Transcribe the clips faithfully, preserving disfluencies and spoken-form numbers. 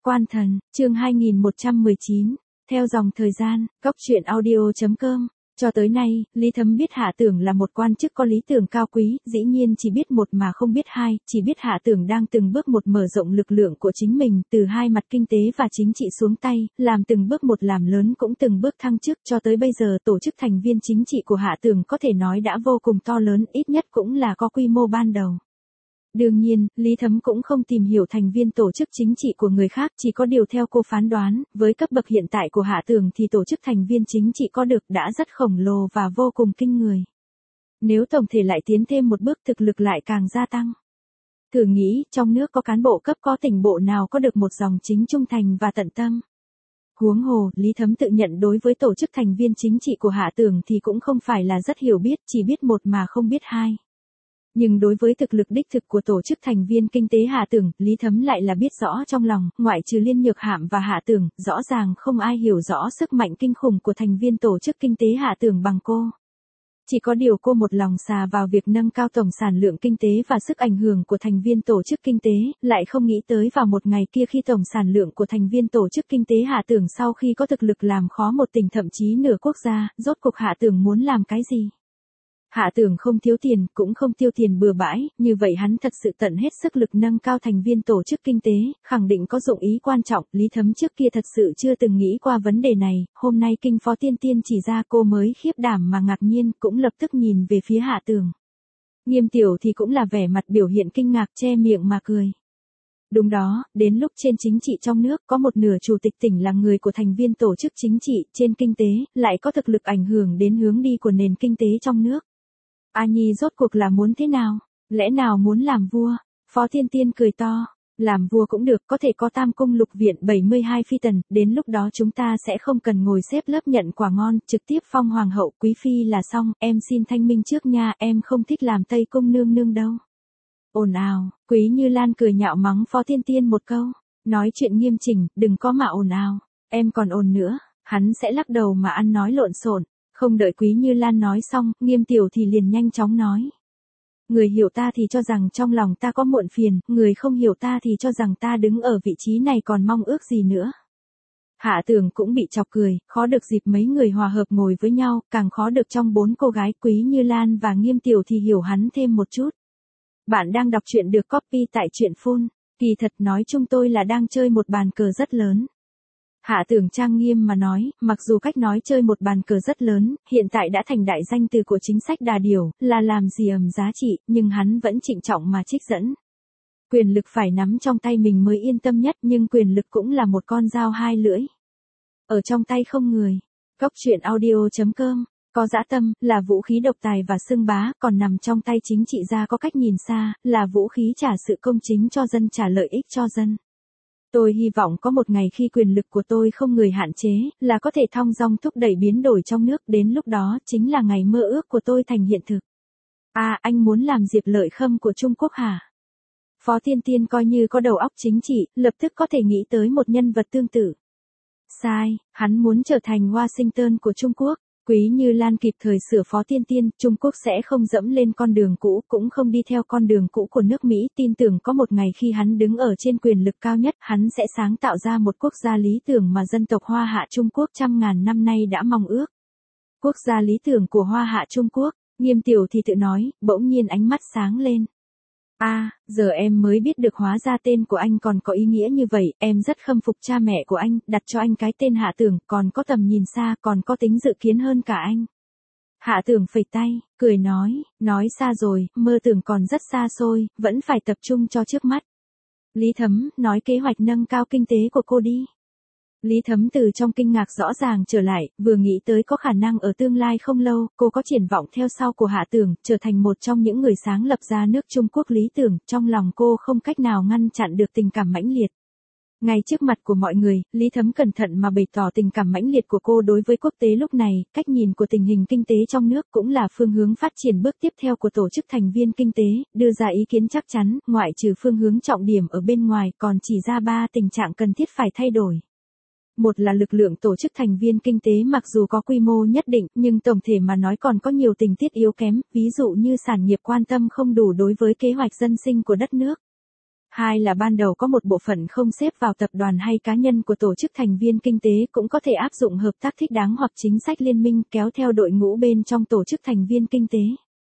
Quan Thần, chương hai nghìn một trăm mười chín, theo dòng thời gian, góc truyện audio chấm com. Cho tới nay, Lý Thấm biết Hạ Tưởng là một quan chức có lý tưởng cao quý, dĩ nhiên chỉ biết một mà không biết hai, chỉ biết Hạ Tưởng đang từng bước một mở rộng lực lượng của chính mình, từ hai mặt kinh tế và chính trị xuống tay, làm từng bước một làm lớn cũng từng bước thăng chức, cho tới bây giờ tổ chức thành viên chính trị của Hạ Tưởng có thể nói đã vô cùng to lớn, ít nhất cũng là có quy mô ban đầu. Đương nhiên, Lý Thấm cũng không tìm hiểu thành viên tổ chức chính trị của người khác, chỉ có điều theo cô phán đoán, với cấp bậc hiện tại của Hạ Tưởng thì tổ chức thành viên chính trị có được đã rất khổng lồ và vô cùng kinh người. Nếu tổng thể lại tiến thêm một bước thực lực lại càng gia tăng. Thử nghĩ, trong nước có cán bộ cấp có tỉnh bộ nào có được một dòng chính trung thành và tận tâm. Huống hồ, Lý Thấm tự nhận đối với tổ chức thành viên chính trị của Hạ Tưởng thì cũng không phải là rất hiểu biết, chỉ biết một mà không biết hai. Nhưng đối với thực lực đích thực của tổ chức thành viên kinh tế Hạ Tưởng, Lý Thấm lại là biết rõ trong lòng, ngoại trừ Liên Nhược Hạm và Hạ Tưởng, rõ ràng không ai hiểu rõ sức mạnh kinh khủng của thành viên tổ chức kinh tế Hạ Tưởng bằng cô. Chỉ có điều cô một lòng xà vào việc nâng cao tổng sản lượng kinh tế và sức ảnh hưởng của thành viên tổ chức kinh tế, lại không nghĩ tới vào một ngày kia khi tổng sản lượng của thành viên tổ chức kinh tế Hạ Tưởng sau khi có thực lực làm khó một tỉnh thậm chí nửa quốc gia, rốt cuộc Hạ Tưởng muốn làm cái gì. Hạ Tưởng không thiếu tiền, cũng không tiêu tiền bừa bãi, như vậy hắn thật sự tận hết sức lực nâng cao thành viên tổ chức kinh tế, khẳng định có dụng ý quan trọng, Lý Thấm trước kia thật sự chưa từng nghĩ qua vấn đề này, hôm nay Kinh Phó Tiên Tiên chỉ ra cô mới khiếp đảm mà ngạc nhiên, cũng lập tức nhìn về phía Hạ Tưởng. Nghiêm Tiểu thì cũng là vẻ mặt biểu hiện kinh ngạc che miệng mà cười. Đúng đó, đến lúc trên chính trị trong nước có một nửa chủ tịch tỉnh là người của thành viên tổ chức chính trị, trên kinh tế, lại có thực lực ảnh hưởng đến hướng đi của nền kinh tế trong nước. A Nhi rốt cuộc là muốn thế nào? Lẽ nào muốn làm vua? Phó Tiên Tiên cười to. Làm vua cũng được, có thể có tam cung lục viện bảy mươi hai phi tần, đến lúc đó chúng ta sẽ không cần ngồi xếp lớp nhận quả ngon, trực tiếp phong hoàng hậu quý phi là xong, em xin thanh minh trước nha, em không thích làm Tây Cung nương nương đâu. Ồn ào, Quý Như Lan cười nhạo mắng Phó Tiên Tiên một câu, nói chuyện nghiêm chỉnh, đừng có mà ồn ào, em còn ồn nữa, hắn sẽ lắc đầu mà ăn nói lộn xộn. Không đợi Quý Như Lan nói xong, Nghiêm Tiểu thì liền nhanh chóng nói. Người hiểu ta thì cho rằng trong lòng ta có muộn phiền, người không hiểu ta thì cho rằng ta đứng ở vị trí này còn mong ước gì nữa. Hạ Tưởng cũng bị chọc cười, khó được dịp mấy người hòa hợp ngồi với nhau, càng khó được trong bốn cô gái Quý Như Lan và Nghiêm Tiểu thì hiểu hắn thêm một chút. Bạn đang đọc truyện được copy tại truyện phun, kỳ thật nói chung tôi là đang chơi một bàn cờ rất lớn. Hạ Tưởng trang nghiêm mà nói, mặc dù cách nói chơi một bàn cờ rất lớn, hiện tại đã thành đại danh từ của chính sách đà điểu, là làm gì ầm giá trị, nhưng hắn vẫn trịnh trọng mà trích dẫn. Quyền lực phải nắm trong tay mình mới yên tâm nhất, nhưng quyền lực cũng là một con dao hai lưỡi. Ở trong tay không người. Góc truyện audio chấm com. Có dã tâm, là vũ khí độc tài và xưng bá, còn nằm trong tay chính trị gia có cách nhìn xa, là vũ khí trả sự công chính cho dân, trả lợi ích cho dân. Tôi hy vọng có một ngày khi quyền lực của tôi không người hạn chế, là có thể thong dong thúc đẩy biến đổi trong nước, đến lúc đó chính là ngày mơ ước của tôi thành hiện thực. À, anh muốn làm Diệp Lợi Khâm của Trung Quốc hả? Phó Tiên Tiên coi như có đầu óc chính trị, lập tức có thể nghĩ tới một nhân vật tương tự. Sai, hắn muốn trở thành Washington của Trung Quốc. Quý Như Lan kịp thời sửa Phó Tiên Tiên, Trung Quốc sẽ không dẫm lên con đường cũ, cũng không đi theo con đường cũ của nước Mỹ, tin tưởng có một ngày khi hắn đứng ở trên quyền lực cao nhất, hắn sẽ sáng tạo ra một quốc gia lý tưởng mà dân tộc Hoa Hạ Trung Quốc trăm ngàn năm nay đã mong ước. Quốc gia lý tưởng của Hoa Hạ Trung Quốc, Nghiêm Tiểu thì tự nói, bỗng nhiên ánh mắt sáng lên. À, giờ em mới biết được hóa ra tên của anh còn có ý nghĩa như vậy, em rất khâm phục cha mẹ của anh, đặt cho anh cái tên Hạ Tưởng, còn có tầm nhìn xa, còn có tính dự kiến hơn cả anh. Hạ Tưởng phẩy tay, cười nói, nói xa rồi, mơ tưởng còn rất xa xôi, vẫn phải tập trung cho trước mắt. Lý Thấm, nói kế hoạch nâng cao kinh tế của cô đi. Lý Thấm từ trong kinh ngạc rõ ràng trở lại, vừa nghĩ tới có khả năng ở tương lai không lâu, cô có triển vọng theo sau của Hạ Tưởng, trở thành một trong những người sáng lập ra nước Trung Quốc lý tưởng, trong lòng cô không cách nào ngăn chặn được tình cảm mãnh liệt. Ngay trước mặt của mọi người, Lý Thấm cẩn thận mà bày tỏ tình cảm mãnh liệt của cô đối với quốc tế lúc này, cách nhìn của tình hình kinh tế trong nước cũng là phương hướng phát triển bước tiếp theo của tổ chức thành viên kinh tế, đưa ra ý kiến chắc chắn, ngoại trừ phương hướng trọng điểm ở bên ngoài, còn chỉ ra ba tình trạng cần thiết phải thay đổi. Một là lực lượng tổ chức thành viên kinh tế mặc dù có quy mô nhất định, nhưng tổng thể mà nói còn có nhiều tình tiết yếu kém, ví dụ như sản nghiệp quan tâm không đủ đối với kế hoạch dân sinh của đất nước. Hai là ban đầu có một bộ phận không xếp vào tập đoàn hay cá nhân của tổ chức thành viên kinh tế cũng có thể áp dụng hợp tác thích đáng hoặc chính sách liên minh kéo theo đội ngũ bên trong tổ chức thành viên kinh tế.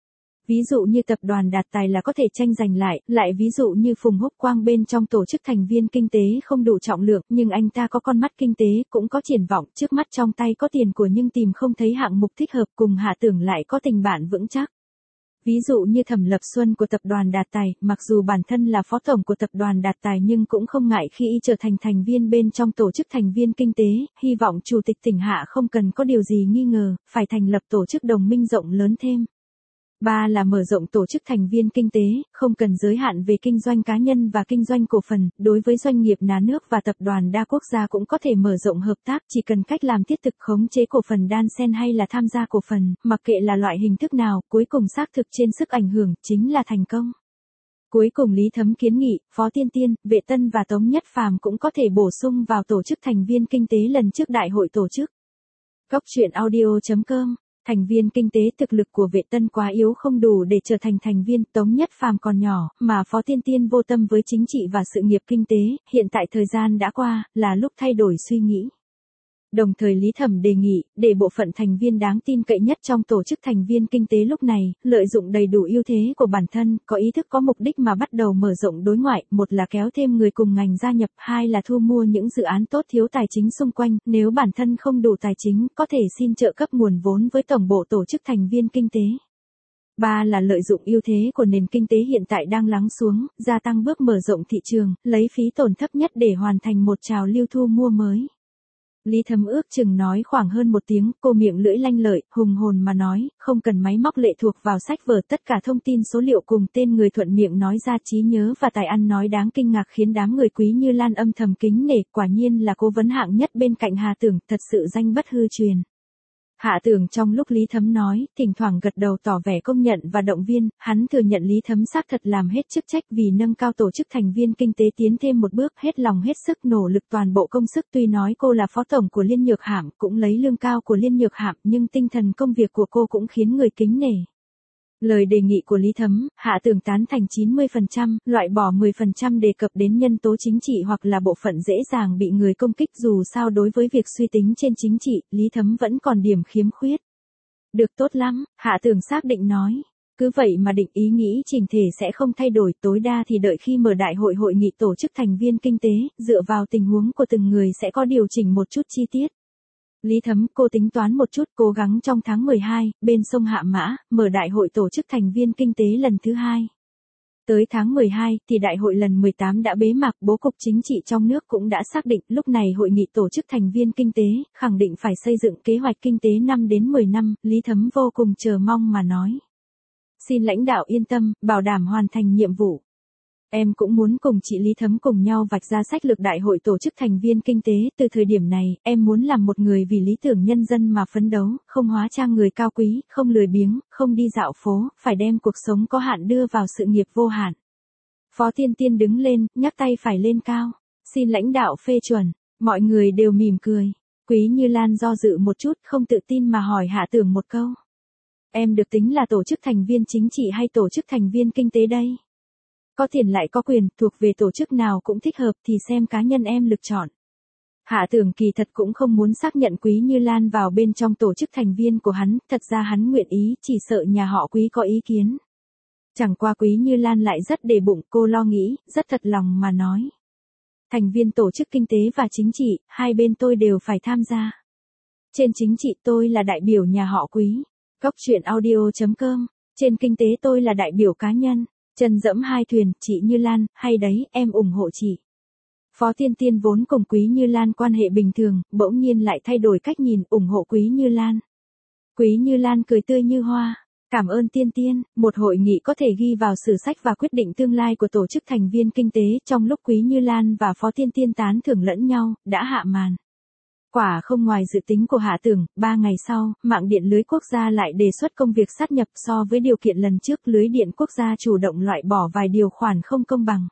Ví dụ như tập đoàn Đạt Tài là có thể tranh giành lại, lại ví dụ như Phùng Húc Quang bên trong tổ chức thành viên kinh tế không đủ trọng lượng, nhưng anh ta có con mắt kinh tế, cũng có triển vọng, trước mắt trong tay có tiền của nhưng tìm không thấy hạng mục thích hợp, cùng Hạ Tưởng lại có tình bạn vững chắc. Ví dụ như Thẩm Lập Xuân của tập đoàn Đạt Tài, mặc dù bản thân là phó tổng của tập đoàn Đạt Tài nhưng cũng không ngại khi y trở thành thành viên bên trong tổ chức thành viên kinh tế, hy vọng chủ tịch tỉnh Hạ không cần có điều gì nghi ngờ, phải thành lập tổ chức đồng minh rộng lớn thêm. Ba là mở rộng tổ chức thành viên kinh tế, không cần giới hạn về kinh doanh cá nhân và kinh doanh cổ phần, đối với doanh nghiệp nhà nước và tập đoàn đa quốc gia cũng có thể mở rộng hợp tác, chỉ cần cách làm thiết thực khống chế cổ phần đan xen hay là tham gia cổ phần, mặc kệ là loại hình thức nào, cuối cùng xác thực trên sức ảnh hưởng, chính là thành công. Cuối cùng Lý Thấm kiến nghị, Phó Tiên Tiên, Vệ Tân và Tống Nhất Phàm cũng có thể bổ sung vào tổ chức thành viên kinh tế lần trước đại hội tổ chức. Góc truyện audio chấm com. Thành viên kinh tế thực lực của Vệ Tân quá yếu không đủ để trở thành thành viên, Tống Nhất Phàm còn nhỏ, mà Phó Tiên Tiên vô tâm với chính trị và sự nghiệp kinh tế, hiện tại thời gian đã qua, là lúc thay đổi suy nghĩ. Đồng thời Lý Thẩm đề nghị, để bộ phận thành viên đáng tin cậy nhất trong tổ chức thành viên kinh tế lúc này, lợi dụng đầy đủ ưu thế của bản thân, có ý thức có mục đích mà bắt đầu mở rộng đối ngoại, một là kéo thêm người cùng ngành gia nhập, hai là thu mua những dự án tốt thiếu tài chính xung quanh, nếu bản thân không đủ tài chính, có thể xin trợ cấp nguồn vốn với tổng bộ tổ chức thành viên kinh tế. Ba là lợi dụng ưu thế của nền kinh tế hiện tại đang lắng xuống, gia tăng bước mở rộng thị trường, lấy phí tổn thấp nhất để hoàn thành một trào lưu thu mua mới. Lý Thấm ước chừng nói khoảng hơn một tiếng, cô miệng lưỡi lanh lợi, hùng hồn mà nói, không cần máy móc lệ thuộc vào sách vở, tất cả thông tin số liệu cùng tên người thuận miệng nói ra, trí nhớ và tài ăn nói đáng kinh ngạc khiến đám người Quý Như Lan âm thầm kính nể, quả nhiên là cố vấn hạng nhất bên cạnh Hà Tưởng, thật sự danh bất hư truyền. Hạ Tưởng trong lúc Lý Thấm nói, thỉnh thoảng gật đầu tỏ vẻ công nhận và động viên, hắn thừa nhận Lý Thấm xác thật làm hết chức trách vì nâng cao tổ chức thành viên kinh tế tiến thêm một bước, hết lòng hết sức nỗ lực toàn bộ công sức, tuy nói cô là phó tổng của Liên Nhược Hạm, cũng lấy lương cao của Liên Nhược Hạm, nhưng tinh thần công việc của cô cũng khiến người kính nể. Lời đề nghị của Lý Thấm, Hạ Tưởng tán thành chín mươi phần trăm, loại bỏ mười phần trăm đề cập đến nhân tố chính trị hoặc là bộ phận dễ dàng bị người công kích, dù sao đối với việc suy tính trên chính trị, Lý Thấm vẫn còn điểm khiếm khuyết. Được, tốt lắm, Hạ Tưởng xác định nói. Cứ vậy mà định ý nghĩ chỉnh thể sẽ không thay đổi, tối đa thì đợi khi mở đại hội hội nghị tổ chức thành viên kinh tế, dựa vào tình huống của từng người sẽ có điều chỉnh một chút chi tiết. Lý Thấm, cô tính toán một chút, cố gắng trong tháng mười hai, bên sông Hạ Mã, mở đại hội tổ chức thành viên kinh tế lần thứ hai. Tới tháng mười hai, thì đại hội lần mười tám đã bế mạc, bố cục chính trị trong nước cũng đã xác định, lúc này hội nghị tổ chức thành viên kinh tế, khẳng định phải xây dựng kế hoạch kinh tế năm đến mười năm, Lý Thấm vô cùng chờ mong mà nói. Xin lãnh đạo yên tâm, bảo đảm hoàn thành nhiệm vụ. Em cũng muốn cùng chị Lý Thấm cùng nhau vạch ra sách lược đại hội tổ chức thành viên kinh tế, từ thời điểm này, em muốn làm một người vì lý tưởng nhân dân mà phấn đấu, không hóa trang người cao quý, không lười biếng, không đi dạo phố, phải đem cuộc sống có hạn đưa vào sự nghiệp vô hạn. Phó Tiên Tiên đứng lên, nhắc tay phải lên cao. Xin lãnh đạo phê chuẩn. Mọi người đều mỉm cười. Quý Như Lan do dự một chút, không tự tin mà hỏi Hạ Tưởng một câu. Em được tính là tổ chức thành viên chính trị hay tổ chức thành viên kinh tế đây? Có tiền lại có quyền, thuộc về tổ chức nào cũng thích hợp thì xem cá nhân em lựa chọn. Hạ Tưởng kỳ thật cũng không muốn xác nhận Quý Như Lan vào bên trong tổ chức thành viên của hắn, thật ra hắn nguyện ý, chỉ sợ nhà họ Quý có ý kiến. Chẳng qua Quý Như Lan lại rất để bụng, cô lo nghĩ, rất thật lòng mà nói. Thành viên tổ chức kinh tế và chính trị, hai bên tôi đều phải tham gia. Trên chính trị tôi là đại biểu nhà họ Quý. Góc truyện audio chấm com. Trên kinh tế tôi là đại biểu cá nhân. Chân dẫm hai thuyền, chị Như Lan, hay đấy, em ủng hộ chị. Phó Tiên Tiên vốn cùng Quý Như Lan quan hệ bình thường, bỗng nhiên lại thay đổi cách nhìn, ủng hộ Quý Như Lan. Quý Như Lan cười tươi như hoa. Cảm ơn Tiên Tiên, một hội nghị có thể ghi vào sử sách và quyết định tương lai của tổ chức thành viên kinh tế, trong lúc Quý Như Lan và Phó Tiên Tiên tán thưởng lẫn nhau, đã hạ màn. Quả không ngoài dự tính của Hạ Tưởng, ba ngày sau, mạng điện lưới quốc gia lại đề xuất công việc sát nhập, so với điều kiện lần trước, lưới điện quốc gia chủ động loại bỏ vài điều khoản không công bằng.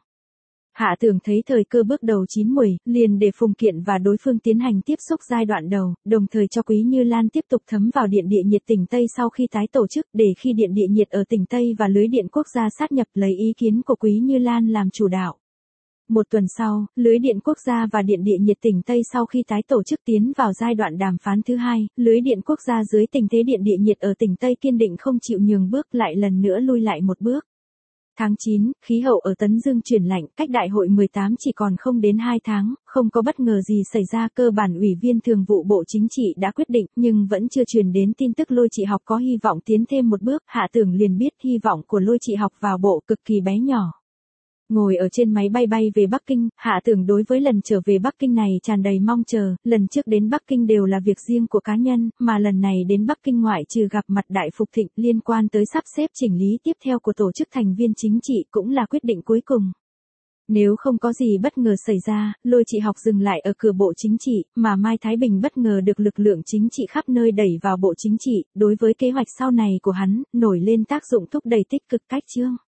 Hạ Tưởng thấy thời cơ bước đầu chín muồi, liền để Phùng Kiện và đối phương tiến hành tiếp xúc giai đoạn đầu, đồng thời cho Quý Như Lan tiếp tục thấm vào điện địa nhiệt tỉnh Tây sau khi tái tổ chức, để khi điện địa nhiệt ở tỉnh Tây và lưới điện quốc gia sát nhập lấy ý kiến của Quý Như Lan làm chủ đạo. Một tuần sau, lưới điện quốc gia và điện địa nhiệt tỉnh Tây sau khi tái tổ chức tiến vào giai đoạn đàm phán thứ hai, lưới điện quốc gia dưới tình thế điện địa nhiệt ở tỉnh Tây kiên định không chịu nhường bước lại lần nữa lui lại một bước. Tháng chín, khí hậu ở Tấn Dương chuyển lạnh, cách đại hội mười tám chỉ còn không đến hai tháng, không có bất ngờ gì xảy ra, cơ bản ủy viên thường vụ Bộ Chính trị đã quyết định, nhưng vẫn chưa truyền đến tin tức Lôi Trị Học có hy vọng tiến thêm một bước, Hạ Tưởng liền biết hy vọng của Lôi Trị Học vào bộ cực kỳ bé nhỏ. Ngồi ở trên máy bay bay về Bắc Kinh, Hạ Tưởng đối với lần trở về Bắc Kinh này tràn đầy mong chờ, lần trước đến Bắc Kinh đều là việc riêng của cá nhân, mà lần này đến Bắc Kinh ngoại trừ gặp mặt Đại Phục Thịnh liên quan tới sắp xếp chỉnh lý tiếp theo của tổ chức thành viên chính trị cũng là quyết định cuối cùng. Nếu không có gì bất ngờ xảy ra, Lôi Trị Học dừng lại ở cửa Bộ Chính trị, mà Mai Thái Bình bất ngờ được lực lượng chính trị khắp nơi đẩy vào Bộ Chính trị, đối với kế hoạch sau này của hắn, nổi lên tác dụng thúc đẩy tích cực cách chương.